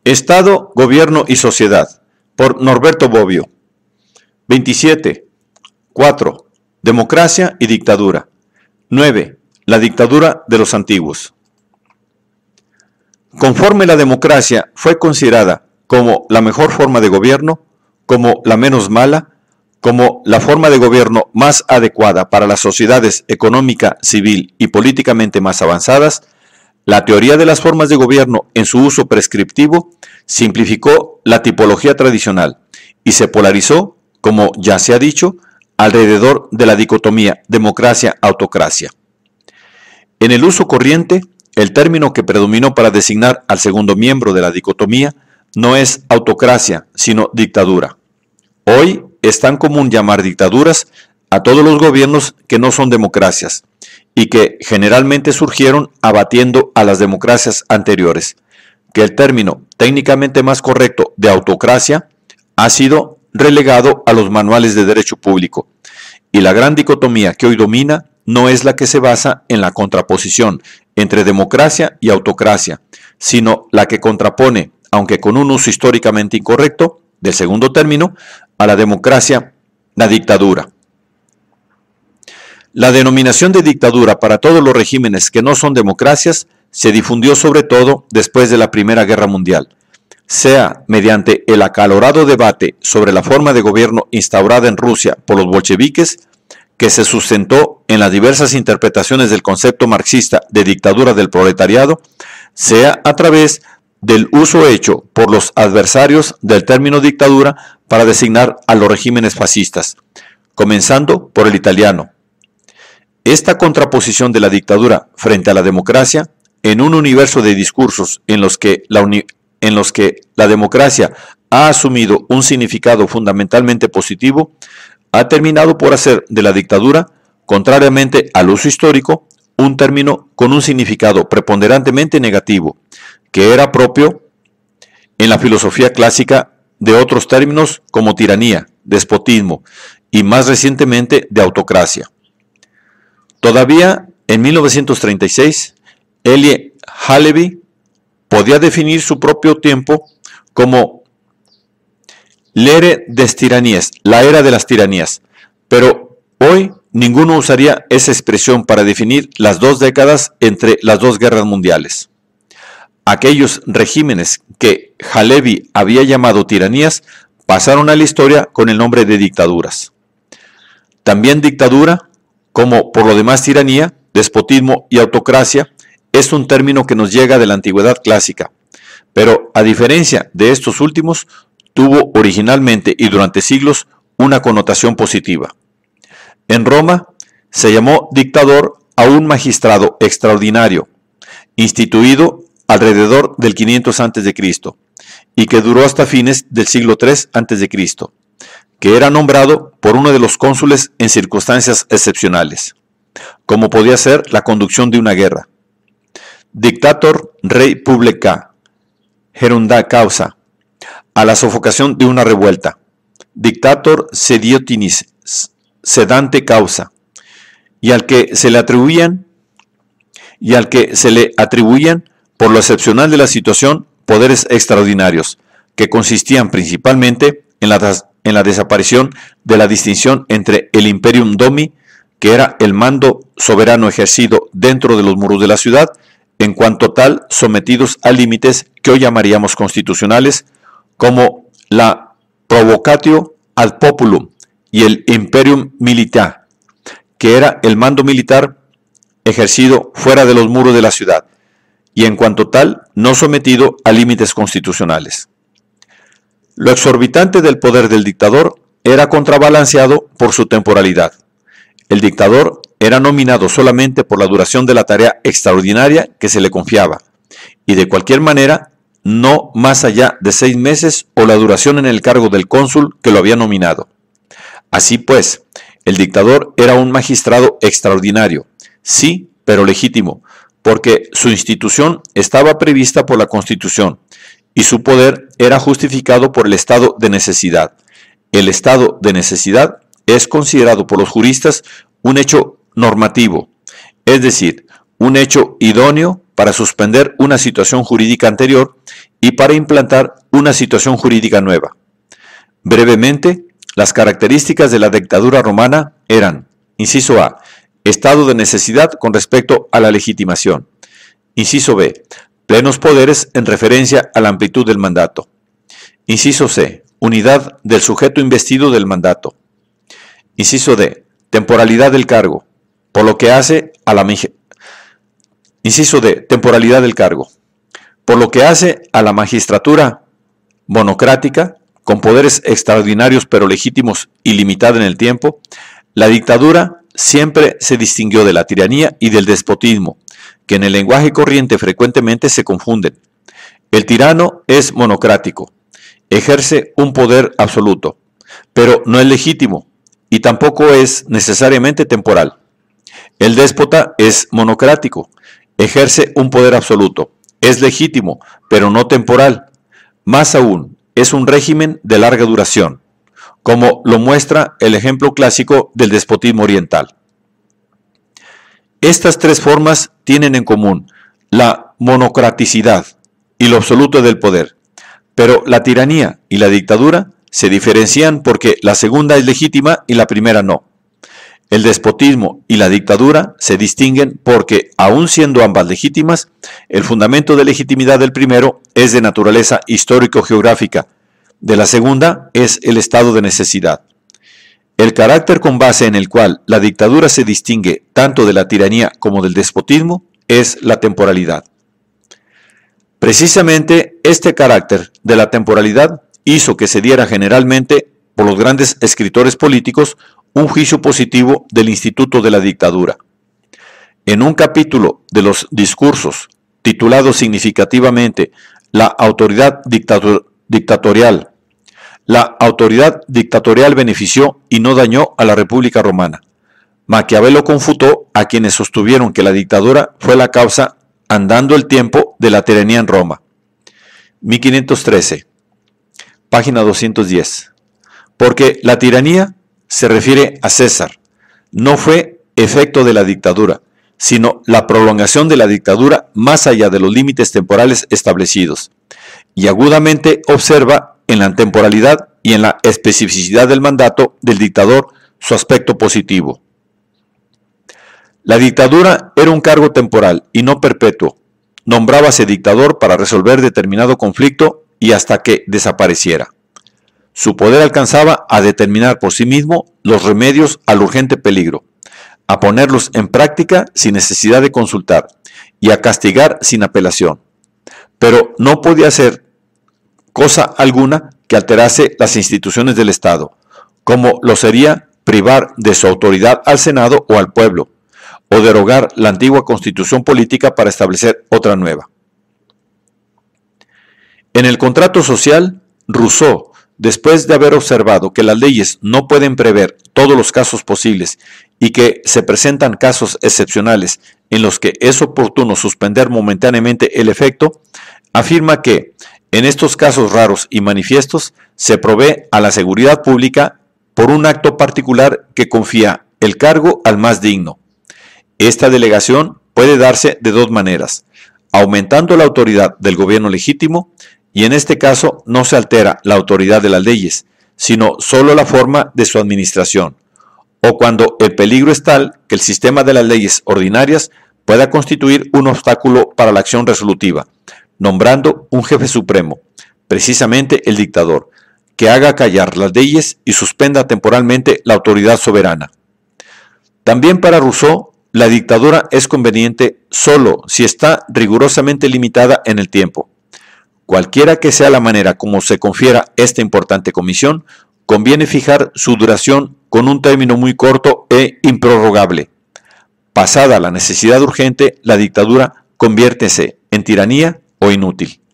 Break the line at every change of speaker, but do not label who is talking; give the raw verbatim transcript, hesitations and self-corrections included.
Estado, Gobierno y Sociedad, por Norberto Bobbio. veintisiete. cuatro. Democracia y dictadura. nueve. La dictadura de los antiguos. Conforme la democracia fue considerada como la mejor forma de gobierno, como la menos mala, como la forma de gobierno más adecuada para las sociedades económica, civil y políticamente más avanzadas, la teoría de las formas de gobierno en su uso prescriptivo simplificó la tipología tradicional y se polarizó, como ya se ha dicho, alrededor de la dicotomía democracia-autocracia. En el uso corriente, el término que predominó para designar al segundo miembro de la dicotomía no es autocracia, sino dictadura. Hoy es tan común llamar dictaduras a todos los gobiernos que no son democracias y que generalmente surgieron abatiendo a las democracias anteriores, que el término técnicamente más correcto de autocracia ha sido relegado a los manuales de derecho público, y la gran dicotomía que hoy domina no es la que se basa en la contraposición entre democracia y autocracia, sino la que contrapone, aunque con un uso históricamente incorrecto, del segundo término, a la democracia, la dictadura. La denominación de dictadura para todos los regímenes que no son democracias se difundió sobre todo después de la Primera Guerra Mundial, sea mediante el acalorado debate sobre la forma de gobierno instaurada en Rusia por los bolcheviques, que se sustentó en las diversas interpretaciones del concepto marxista de dictadura del proletariado, sea a través del uso hecho por los adversarios del término dictadura para designar a los regímenes fascistas, comenzando por el italiano. Esta contraposición de la dictadura frente a la democracia, en un universo de discursos en los que la, uni- en los que la democracia ha asumido un significado fundamentalmente positivo, ha terminado por hacer de la dictadura, contrariamente al uso histórico, un término con un significado preponderantemente negativo, que era propio en la filosofía clásica de otros términos como tiranía, despotismo y más recientemente de autocracia. Todavía en mil novecientos treinta y seis, Elie Halevi podía definir su propio tiempo como l'ère des tyrannies, la era de las tiranías, pero hoy ninguno usaría esa expresión para definir las dos décadas entre las dos guerras mundiales. Aquellos regímenes que Halevi había llamado tiranías pasaron a la historia con el nombre de dictaduras. También dictadura, como por lo demás tiranía, despotismo y autocracia, es un término que nos llega de la antigüedad clásica, pero a diferencia de estos últimos, tuvo originalmente y durante siglos una connotación positiva. En Roma se llamó dictador a un magistrado extraordinario, instituido alrededor del quinientos antes de Cristo, y que duró hasta fines del siglo tres antes de Cristo, que era nombrado por uno de los cónsules en circunstancias excepcionales, como podía ser la conducción de una guerra. Dictator rei publica, gerunda causa, a la sofocación de una revuelta. Dictator sediotinis, sedante causa, y al que se le atribuían, y al que se le atribuían por lo excepcional de la situación, poderes extraordinarios, que consistían principalmente en la, en la desaparición de la distinción entre el imperium domi, que era el mando soberano ejercido dentro de los muros de la ciudad, en cuanto tal sometidos a límites que hoy llamaríamos constitucionales, como la provocatio ad populum y el imperium militare, que era el mando militar ejercido fuera de los muros de la ciudad, y en cuanto tal, no sometido a límites constitucionales. Lo exorbitante del poder del dictador era contrabalanceado por su temporalidad. El dictador era nominado solamente por la duración de la tarea extraordinaria que se le confiaba, y de cualquier manera, no más allá de seis meses o la duración en el cargo del cónsul que lo había nominado. Así pues, el dictador era un magistrado extraordinario, sí, pero legítimo, porque su institución estaba prevista por la Constitución y su poder era justificado por el estado de necesidad. El estado de necesidad es considerado por los juristas un hecho normativo, es decir, un hecho idóneo para suspender una situación jurídica anterior y para implantar una situación jurídica nueva. Brevemente, las características de la dictadura romana eran: inciso A, estado de necesidad con respecto a la legitimación. Inciso B, plenos poderes en referencia a la amplitud del mandato. Inciso C, unidad del sujeto investido del mandato. Inciso D, temporalidad del cargo, por lo que hace a la Inciso D, temporalidad del cargo. Por lo que hace a la magistratura monocrática, con poderes extraordinarios pero legítimos y limitada en el tiempo, la dictadura siempre se distinguió de la tiranía y del despotismo, que en el lenguaje corriente frecuentemente se confunden. El tirano es monocrático, ejerce un poder absoluto, pero no es legítimo y tampoco es necesariamente temporal. El déspota es monocrático, ejerce un poder absoluto, es legítimo, pero no temporal. Más aún, es un régimen de larga duración, como lo muestra el ejemplo clásico del despotismo oriental. Estas tres formas tienen en común la monocraticidad y lo absoluto del poder, pero la tiranía y la dictadura se diferencian porque la segunda es legítima y la primera no. El despotismo y la dictadura se distinguen porque, aun siendo ambas legítimas, el fundamento de legitimidad del primero es de naturaleza histórico-geográfica, de la segunda es el estado de necesidad. El carácter con base en el cual la dictadura se distingue tanto de la tiranía como del despotismo es la temporalidad. Precisamente este carácter de la temporalidad hizo que se diera generalmente por los grandes escritores políticos un juicio positivo del instituto de la dictadura. En un capítulo de los discursos, titulado significativamente La autoridad dictator- dictatorial, la autoridad dictatorial benefició y no dañó a la República Romana. Maquiavelo confutó a quienes sostuvieron que la dictadura fue la causa, andando el tiempo, de la tiranía en Roma. mil quinientos trece, página doscientos diez. Porque la tiranía se refiere a César, no fue efecto de la dictadura, sino la prolongación de la dictadura más allá de los límites temporales establecidos, y agudamente observa en la temporalidad y en la especificidad del mandato del dictador su aspecto positivo. La dictadura era un cargo temporal y no perpetuo. Nombrábase dictador para resolver determinado conflicto y hasta que desapareciera. Su poder alcanzaba a determinar por sí mismo los remedios al urgente peligro, a ponerlos en práctica sin necesidad de consultar y a castigar sin apelación. Pero no podía hacer cosa alguna que alterase las instituciones del Estado, como lo sería privar de su autoridad al Senado o al pueblo, o derogar la antigua constitución política para establecer otra nueva. En el contrato social, Rousseau, después de haber observado que las leyes no pueden prever todos los casos posibles y que se presentan casos excepcionales en los que es oportuno suspender momentáneamente el efecto, afirma que, en estos casos raros y manifiestos, se provee a la seguridad pública por un acto particular que confía el cargo al más digno. Esta delegación puede darse de dos maneras: aumentando la autoridad del gobierno legítimo, y en este caso no se altera la autoridad de las leyes, sino solo la forma de su administración, o cuando el peligro es tal que el sistema de las leyes ordinarias pueda constituir un obstáculo para la acción resolutiva, nombrando un jefe supremo, precisamente el dictador, que haga callar las leyes y suspenda temporalmente la autoridad soberana. También para Rousseau, la dictadura es conveniente solo si está rigurosamente limitada en el tiempo. Cualquiera que sea la manera como se confiera esta importante comisión, conviene fijar su duración con un término muy corto e improrrogable. Pasada la necesidad urgente, la dictadura conviértese en tiranía o inútil.